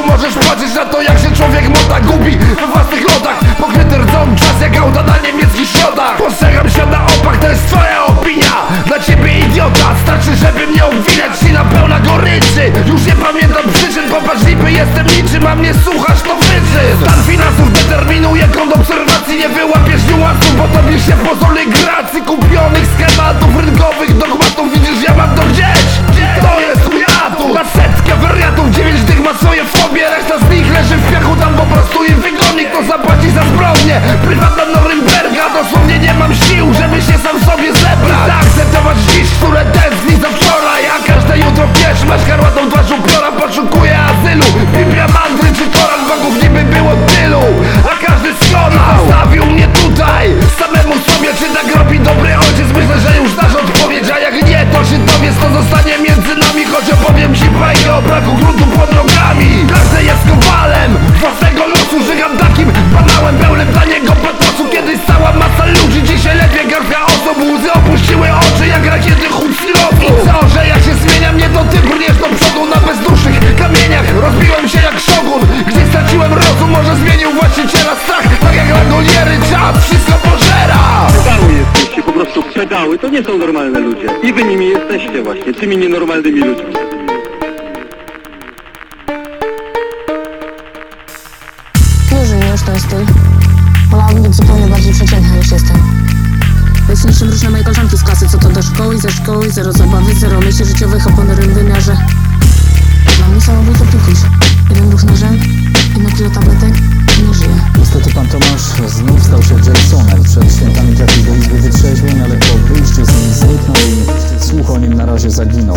możesz patrzeć na to, jak się człowiek mota gubi we własnych lotach, pokryty rdzą czas jak auta na niemieckich środach. Postrzegam się na opak, to jest twoja opinia. Dla ciebie idiota, starczy żeby mnie obwinać. Sina pełna goryczy, już nie pamiętam przyczyn. Popatrz, niby jestem niczym, a mnie słuchasz, to wyczyn. Stan finansów determinuje kąt obserwacji. Nie wyłapiesz niuansów, bo tobie się pozory gracji. Kupionych schematów, rynkowych dogmatów. Widzisz, ja mam to gdzieś. To jest mój atut. Na setkę wariatów, 9 tych ma swoje fobie. Reszta z nich leży w piachu, tam po prostu im wygodnik. To zapłaci za zbrodnię. Prywatna Norymberga, dosłownie nie mam sił, żeby się sam sobie zebrać. Zaakceptować dziś, które tęskni za wczoraj. A każde jutro wiesz, masz karłatą twarz upiora. Poszukuje azylu, Biblia, mantry czy Koran. Bogów niby było tylu, a każdy skona. Zostawił mnie tutaj, samemu sobie. Czy tak robi dobry ojciec? Myślę, że już znasz odpowiedź. A jak nie, to czy dowiesz, to zostanie między nami. Choć opowiem ci bajkę o braku gruntu pod nogami. Każdy jest kowalem własnego losu. Żygam takim banałem, pełnym dla niego patosu. Kiedyś cała masa ludzi, dzisiaj ledwie garstka osób. Łzy opuściły oczy jak rakiety Hutsilowi. Co, że ja się zmieniam, nie to ty brniesz do przodu na bezdusznych kamieniach. Rozbiłem się jak szogun, gdzie straciłem rozum. Może zmienił właściciela strach, tak jak Langoliery, czas wszystko pożera. Pedały jesteście, po prostu pedały, to nie są normalne ludzie. I wy nimi jesteście właśnie, tymi nienormalnymi ludźmi. Nuży mnie już ten styl. Wolałabym być zupełnie bardziej przeciętna niż jestem. Jest niczym różne moje koleżanki z klasy, co to do szkoły i ze szkoły. Zero zabawy, zero myśli życiowych o ponurym wymiarze. Dla mnie samobójca pikuś. Jeden ruch nożem, jedno kilo tabletek i nie żyje. Niestety pan Tomasz znów stał się Jacksonem. Przed świętami trafił do izby wytrzeźwień, ale po wyjściu z nim zniknął i słuch o nim na razie zaginął.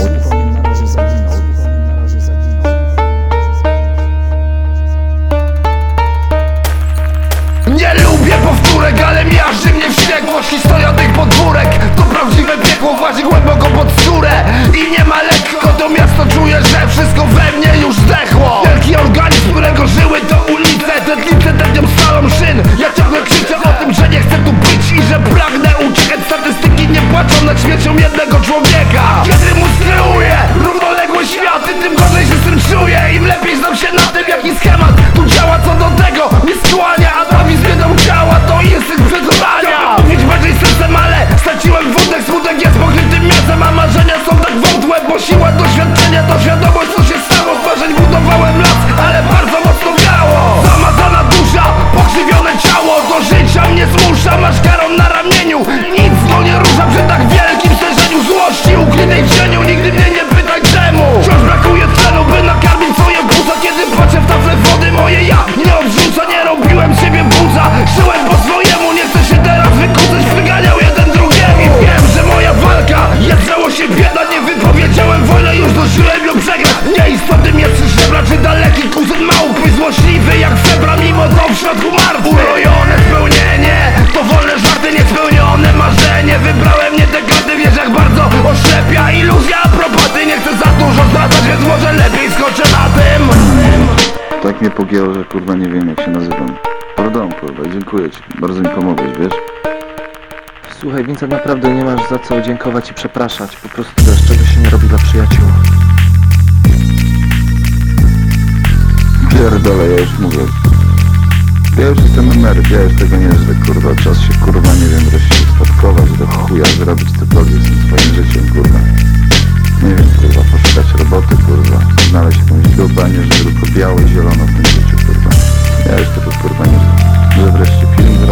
Nie lubię powtórek, ale miażdży mnie wściekłość. Historia tych podwórek to prawdziwe piekło, włazi głęboko pod skórę i nie ma lekko. To miasto czuje, że wszystko we mnie już zdechło. Wielki organizm, którego żyły to ulice. Tętnice tętnią stalą szyn. Ja ciągle krzyczę o tym, że nie chcę tu być i że pragnę uciekać. Statystyki nie płaczą nad śmiercią jednego człowieka. Kiedy mu skreuje równoległe światy, tym gorzej się z tym czuję. Im lepiej znam się na tym, jaki schemat tu działa. Co do tego mnie skłania, a zmienią ciała, to instynkt przetrwania. Mówić bardziej sercem, ale straciłem wódek. Smutek jest pokrytym miastem, a marzenia są tak wątłe. Bo siła doświadczenia to świadomość, co się stało. Z marzeń budowałem las, ale bardzo mocno wiało. Zamazana dusza, pokrzywione ciało. Do życia mnie zmusza, masz karą na ramieniu. Nic go nie rusza przy tak wielkim stężeniu złości. Ukrytej w cieniu, nigdy mnie nie pytaj czemu. Wciąż brakuje tlenu, by nakarmić swoje płuca. Kiedy patrzę w tafle wody, moje ja nie odrzuca. Nie robiłem siebie budza, żyłem po swojemu. Nie chcę się teraz wykucać, wyganiał jeden drugiemu. I wiem, że moja walka jest się bieda. Nie wypowiedziałem wojnę, już dożyłem ją przegrać. Nieistotnym jest czy żebra, czy daleki kuzyn małpy. Złośliwy jak febra, mimo to w środku martwy. Urojone spełnienie, to wolne żarty, niespełnione marzenie. Wybrałem nie te karty, wiesz jak bardzo oślepia iluzja aprobaty. Nie chcę za dużo zdradzać, więc może lepiej skoczę na tym. Tak mnie pogięło, że kurwa nie wiem jak się nazywam. Pardon kurwa, dziękuję ci, bardzo mi pomogłeś, wiesz? Słuchaj, Vincent, naprawdę nie masz za co dziękować i przepraszać. Po prostu wiesz, czego się nie robi dla przyjaciół. Pierdolę, ja już mówię. Ja już jestem emeryt, ja już tego nie żrę, kurwa. Czas się kurwa, nie wiem, wreszcie spadkować do chuja, zrobić cokolwiek z tym swoim życiem, kurwa. Nie wiem, kurwa, poszukać roboty, kurwa. Znaleźć jakąś dupę, a nie że tylko białe i zielono w tym życiu, kurwa. Ja już tego kurwa nie żrę. Że wreszcie film